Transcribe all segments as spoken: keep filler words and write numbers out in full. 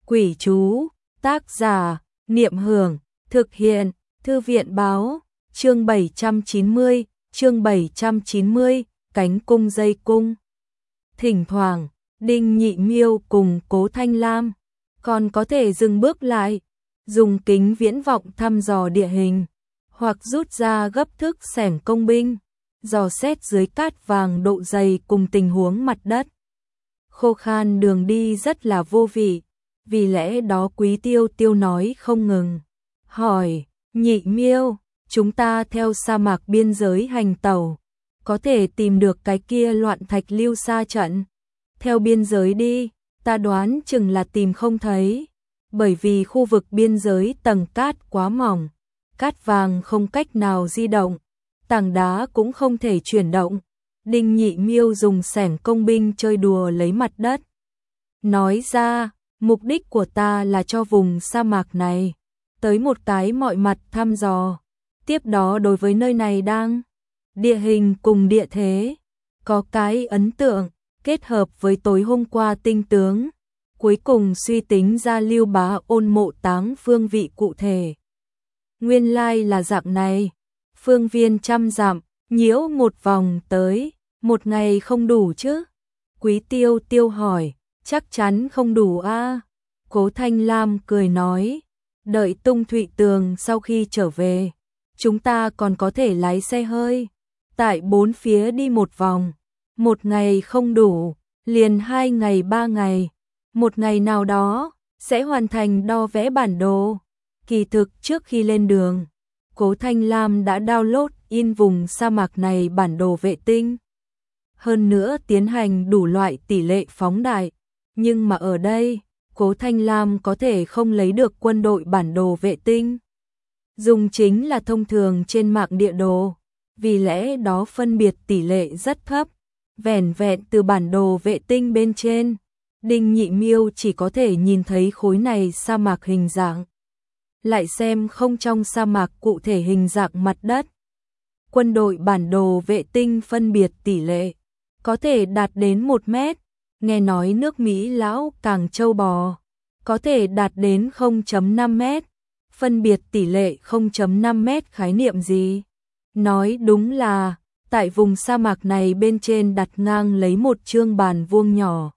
Quỷ chú, tác giả, Niệm Hưởng, thực hiện, Thư viện báo, chương bảy trăm chín mươi, chương bảy trăm chín mươi, cánh cung dây cung. Thỉnh thoảng, Đinh Nhị Miêu cùng Cố Thanh Lam còn có thể dừng bước lại, dùng kính viễn vọng thăm dò địa hình, hoặc rút ra gấp thức xẻng công binh, dò xét dưới cát vàng độ dày cùng tình huống mặt đất. Khô khan đường đi rất là vô vị, vì lẽ đó Quý Tiêu Tiêu nói không ngừng. Hỏi, Nhị Miêu, chúng ta theo sa mạc biên giới hành tẩu, có thể tìm được cái kia loạn thạch lưu sa trận. Theo biên giới đi, ta đoán chừng là tìm không thấy, bởi vì khu vực biên giới tầng cát quá mỏng, cát vàng không cách nào di động, tảng đá cũng không thể chuyển động. Đinh Nhị Miêu dùng xẻng công binh chơi đùa lấy mặt đất. Nói ra, mục đích của ta là cho vùng sa mạc này tới một cái mọi mặt thăm dò. Tiếp đó đối với nơi này đang địa hình cùng địa thế có cái ấn tượng, kết hợp với tối hôm qua tinh tướng, cuối cùng suy tính ra Lưu Bá Ôn mộ táng phương vị cụ thể. Nguyên lai là dạng này, phương viên trăm dặm, nhiễu một vòng tới, một ngày không đủ chứ? Quý Tiêu Tiêu hỏi, chắc chắn không đủ a. Cố Thanh Lam cười nói, đợi Tung Thụy Tường sau khi trở về, chúng ta còn có thể lái xe hơi, tại bốn phía đi một vòng. Một ngày không đủ, liền hai ngày ba ngày, một ngày nào đó sẽ hoàn thành đo vẽ bản đồ. Kỳ thực trước khi lên đường, Cố Thanh Lam đã download in vùng sa mạc này bản đồ vệ tinh. Hơn nữa tiến hành đủ loại tỷ lệ phóng đại, nhưng mà ở đây, Cố Thanh Lam có thể không lấy được quân đội bản đồ vệ tinh. Dùng chính là thông thường trên mạng địa đồ, vì lẽ đó phân biệt tỷ lệ rất thấp. Vẻn vẹn từ bản đồ vệ tinh bên trên, Đinh Nhị Miêu chỉ có thể nhìn thấy khối này sa mạc hình dạng. Lại xem không trong sa mạc cụ thể hình dạng mặt đất. Quân đội bản đồ vệ tinh phân biệt tỷ lệ có thể đạt đến một mét, nghe nói nước Mỹ lão càng trâu bò, có thể đạt đến không phẩy năm mét. Phân biệt tỷ lệ không phẩy năm mét khái niệm gì? Nói đúng là tại vùng sa mạc này bên trên đặt ngang lấy một chương bàn vuông nhỏ.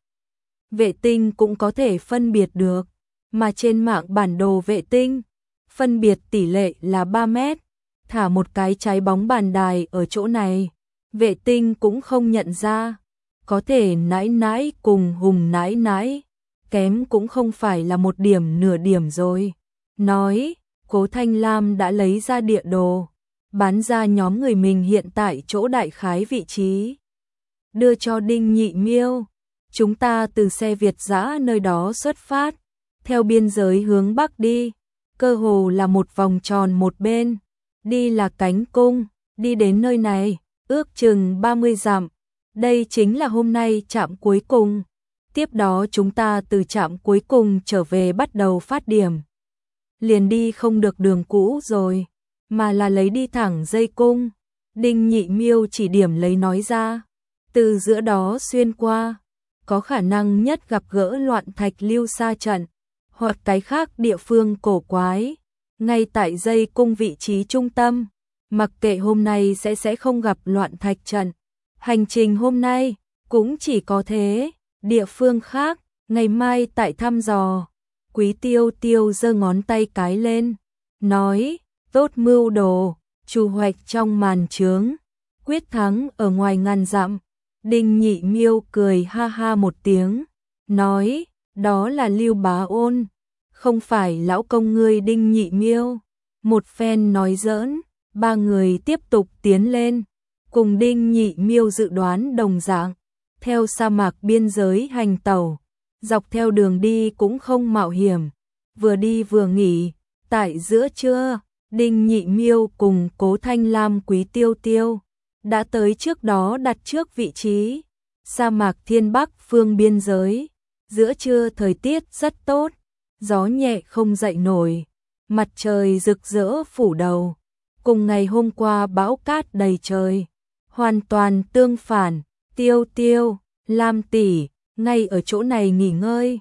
Vệ tinh cũng có thể phân biệt được, mà trên mạng bản đồ vệ tinh, phân biệt tỷ lệ là ba mét, thả một cái trái bóng bàn đài ở chỗ này, vệ tinh cũng không nhận ra, có thể nãi nãi cùng hùng nãi nãi, kém cũng không phải là một điểm nửa điểm rồi. Nói, Cố Thanh Lam đã lấy ra địa đồ, bán ra nhóm người mình hiện tại chỗ đại khái vị trí. Đưa cho Đinh Nhị Miêu, chúng ta từ xe Việt dã nơi đó xuất phát, theo biên giới hướng Bắc đi, cơ hồ là một vòng tròn một bên, đi là cánh cung, đi đến nơi này, ước chừng ba mươi dặm, đây chính là hôm nay trạm cuối cùng. Tiếp đó chúng ta từ trạm cuối cùng trở về bắt đầu phát điểm. Liền đi không được đường cũ rồi, mà là lấy đi thẳng dây cung. Đinh Nhị Miêu chỉ điểm lấy nói ra, từ giữa đó xuyên qua, có khả năng nhất gặp gỡ loạn thạch lưu sa trận, hoặc cái khác địa phương cổ quái, ngay tại dây cung vị trí trung tâm, mặc kệ hôm nay sẽ sẽ không gặp loạn thạch trận. Hành trình hôm nay cũng chỉ có thế, địa phương khác, ngày mai tại thăm dò. Quý Tiêu Tiêu giơ ngón tay cái lên, nói, tốt mưu đồ, trù hoạch trong màn trướng, quyết thắng ở ngoài ngàn dặm. Đinh Nhị Miêu cười ha ha một tiếng, nói, đó là Lưu Bá Ôn, không phải lão công ngươi Đinh Nhị Miêu. Một phen nói giỡn, ba người tiếp tục tiến lên, cùng Đinh Nhị Miêu dự đoán đồng dạng, theo sa mạc biên giới hành tẩu, dọc theo đường đi cũng không mạo hiểm, vừa đi vừa nghỉ. Tại giữa trưa, Đinh Nhị Miêu cùng Cố Thanh Lam Quý Tiêu Tiêu đã tới trước đó đặt trước vị trí, sa mạc thiên bắc phương biên giới. Giữa trưa thời tiết rất tốt, gió nhẹ không dậy nổi, mặt trời rực rỡ phủ đầu, cùng ngày hôm qua bão cát đầy trời, hoàn toàn tương phản. Tiêu Tiêu, Lam tỷ, ngay ở chỗ này nghỉ ngơi,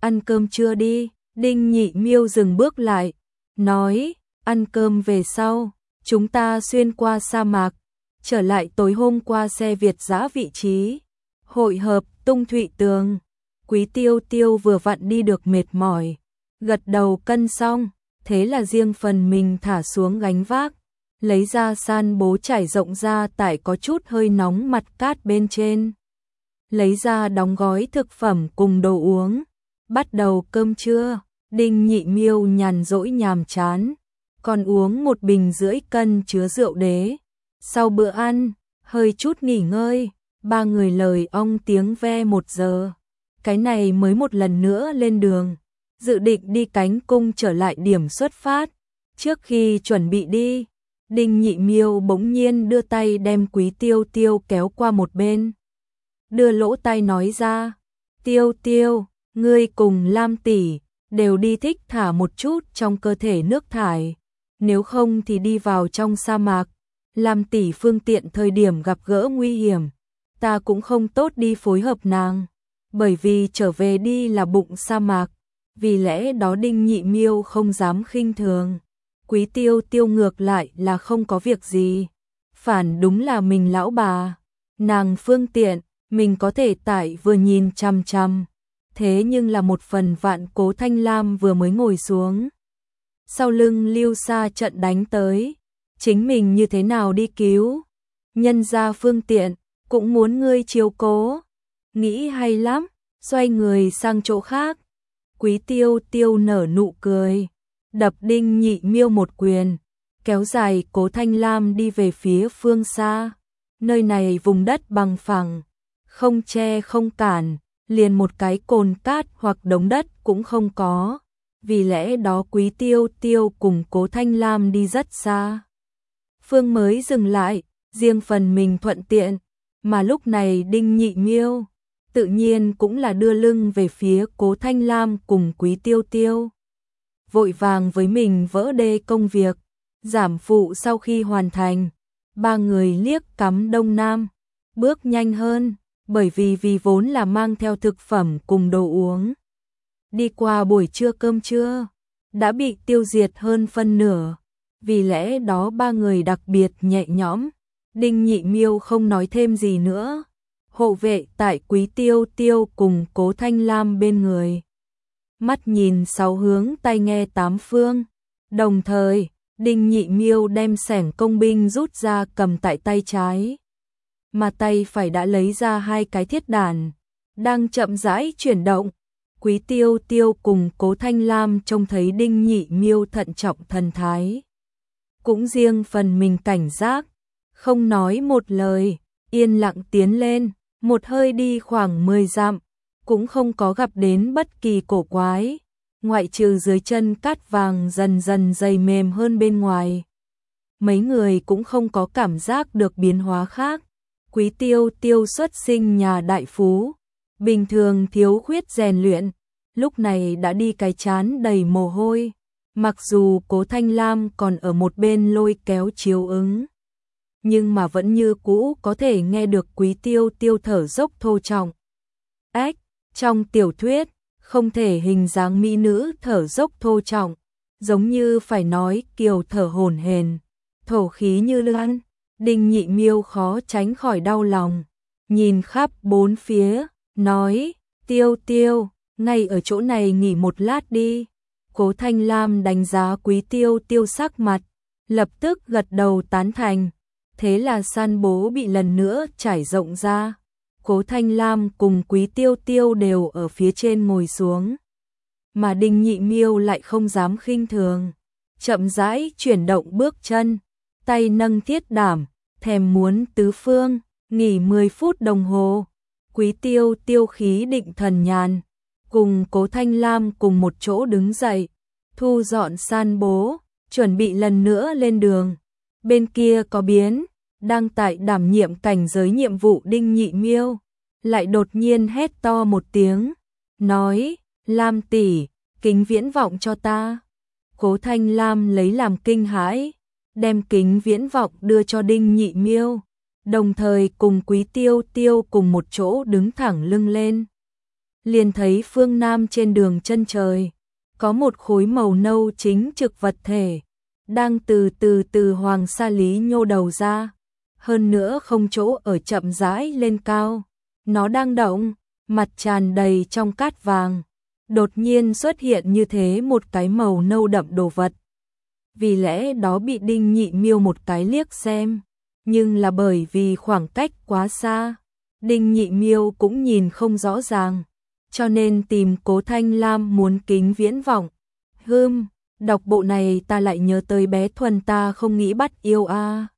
ăn cơm chưa đi, Đinh Nhị Miêu dừng bước lại, nói, ăn cơm về sau, chúng ta xuyên qua sa mạc, trở lại tối hôm qua xe Việt dã vị trí, hội hợp Tung Thụy Tường. Quý Tiêu Tiêu vừa vặn đi được mệt mỏi, gật đầu cân xong, thế là riêng phần mình thả xuống gánh vác, lấy ra san bố trải rộng ra tại có chút hơi nóng mặt cát bên trên. Lấy ra đóng gói thực phẩm cùng đồ uống, bắt đầu cơm trưa. Đinh Nhị Miêu nhàn rỗi nhàm chán, còn uống một bình rưỡi cân chứa rượu đế. Sau bữa ăn, hơi chút nghỉ ngơi, ba người lời ong tiếng ve một giờ. Cái này mới một lần nữa lên đường, dự định đi cánh cung trở lại điểm xuất phát. Trước khi chuẩn bị đi, Đinh Nhị Miêu bỗng nhiên đưa tay đem Quý Tiêu Tiêu kéo qua một bên. Đưa lỗ tai nói ra, Tiêu Tiêu, ngươi cùng Lam tỷ đều đi thích thả một chút trong cơ thể nước thải, nếu không thì đi vào trong sa mạc, Lam tỷ phương tiện thời điểm gặp gỡ nguy hiểm, ta cũng không tốt đi phối hợp nàng, bởi vì trở về đi là bụng sa mạc, vì lẽ đó Đinh Nhị Miêu không dám khinh thường. Quý Tiêu Tiêu ngược lại là không có việc gì, phản đúng là mình lão bà, nàng phương tiện, mình có thể tại vừa nhìn chằm chằm. Thế nhưng là một phần vạn Cố Thanh Lam vừa mới ngồi xuống, sau lưng Lưu Sa trận đánh tới, chính mình như thế nào đi cứu, nhân ra phương tiện, cũng muốn ngươi chiếu cố, nghĩ hay lắm, xoay người sang chỗ khác. Quý Tiêu Tiêu nở nụ cười, đập Đinh Nhị Miêu một quyền, kéo dài Cố Thanh Lam đi về phía phương xa, nơi này vùng đất bằng phẳng, không che không cản, liền một cái cồn cát hoặc đống đất cũng không có, vì lẽ đó Quý Tiêu Tiêu cùng Cố Thanh Lam đi rất xa. Phương mới dừng lại, riêng phần mình thuận tiện, mà lúc này Đinh Nhị Miêu tự nhiên cũng là đưa lưng về phía Cố Thanh Lam cùng Quý Tiêu Tiêu. Vội vàng với mình vỡ đê công việc, giảm phụ sau khi hoàn thành, ba người liếc cắm đông nam, bước nhanh hơn. Bởi vì vì vốn là mang theo thực phẩm cùng đồ uống. Đi qua buổi trưa cơm trưa, đã bị tiêu diệt hơn phân nửa, vì lẽ đó ba người đặc biệt nhẹ nhõm. Đinh Nhị Miêu không nói thêm gì nữa, hộ vệ tại Quý Tiêu Tiêu cùng Cố Thanh Lam bên người. Mắt nhìn sáu hướng tai nghe tám phương, đồng thời, Đinh Nhị Miêu đem xẻng công binh rút ra cầm tại tay trái. Mà tay phải đã lấy ra hai cái thiết đàn, đang chậm rãi chuyển động. Quý Tiêu Tiêu cùng Cố Thanh Lam trông thấy Đinh Nhị Miêu thận trọng thần thái, cũng riêng phần mình cảnh giác, không nói một lời, yên lặng tiến lên, một hơi đi khoảng mười dặm, cũng không có gặp đến bất kỳ cổ quái, ngoại trừ dưới chân cát vàng dần dần dày mềm hơn bên ngoài. Mấy người cũng không có cảm giác được biến hóa khác. Quý Tiêu Tiêu xuất sinh nhà đại phú, bình thường thiếu khuyết rèn luyện, lúc này đã đi cái chán đầy mồ hôi, mặc dù Cố Thanh Lam còn ở một bên lôi kéo chiếu ứng, nhưng mà vẫn như cũ có thể nghe được Quý Tiêu Tiêu thở dốc thô trọng. Ách, trong tiểu thuyết, không thể hình dáng mỹ nữ thở dốc thô trọng, giống như phải nói kiều thở hổn hển, thổ khí như lan. Đinh Nhị Miêu khó tránh khỏi đau lòng, nhìn khắp bốn phía, nói, Tiêu Tiêu, ngay ở chỗ này nghỉ một lát đi. Cố Thanh Lam đánh giá Quý Tiêu Tiêu sắc mặt, lập tức gật đầu tán thành, thế là san bố bị lần nữa trải rộng ra. Cố Thanh Lam cùng Quý Tiêu Tiêu đều ở phía trên ngồi xuống, mà Đinh Nhị Miêu lại không dám khinh thường, chậm rãi chuyển động bước chân, tay nâng thiết đảm, thèm muốn tứ phương, nghỉ mười phút đồng hồ. Quý Tiêu Tiêu khí định thần nhàn, cùng Cố Thanh Lam cùng một chỗ đứng dậy, thu dọn san bố, chuẩn bị lần nữa lên đường. Bên kia có biến, đang tại đảm nhiệm cảnh giới nhiệm vụ Đinh Nhị Miêu, lại đột nhiên hét to một tiếng, nói, Lam tỷ, kính viễn vọng cho ta. Cố Thanh Lam lấy làm kinh hãi, đem kính viễn vọng đưa cho Đinh Nhị Miêu, đồng thời cùng Quý Tiêu Tiêu cùng một chỗ đứng thẳng lưng lên. liền thấy phương Nam trên đường chân trời, có một khối màu nâu chính trực vật thể, đang từ từ từ Hoàng Sa Lý nhô đầu ra, hơn nữa không chỗ ở chậm rãi lên cao, nó đang động, mặt tràn đầy trong cát vàng, đột nhiên xuất hiện như thế một cái màu nâu đậm đồ vật. Vì lẽ đó bị Đinh Nhị Miêu một cái liếc xem, nhưng là bởi vì khoảng cách quá xa, Đinh Nhị Miêu cũng nhìn không rõ ràng, cho nên tìm Cố Thanh Lam muốn kính viễn vọng. Hừm, đọc bộ này ta lại nhớ tới bé Thuần ta không nghĩ bắt yêu a. À.